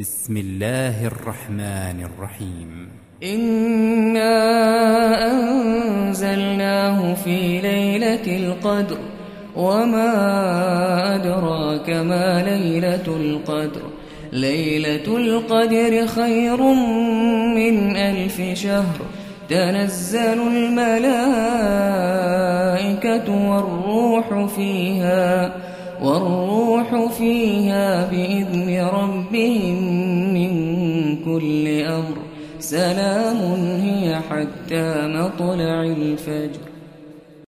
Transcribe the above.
بسم الله الرحمن الرحيم إنا أنزلناه في ليلة القدر وما أدراك ما ليلة القدر ليلة القدر خير من 1000 شهر تنزل الملائكة والروح فيها بإذن ربهم من كل أمر سلام هي حتى مطلع الفجر.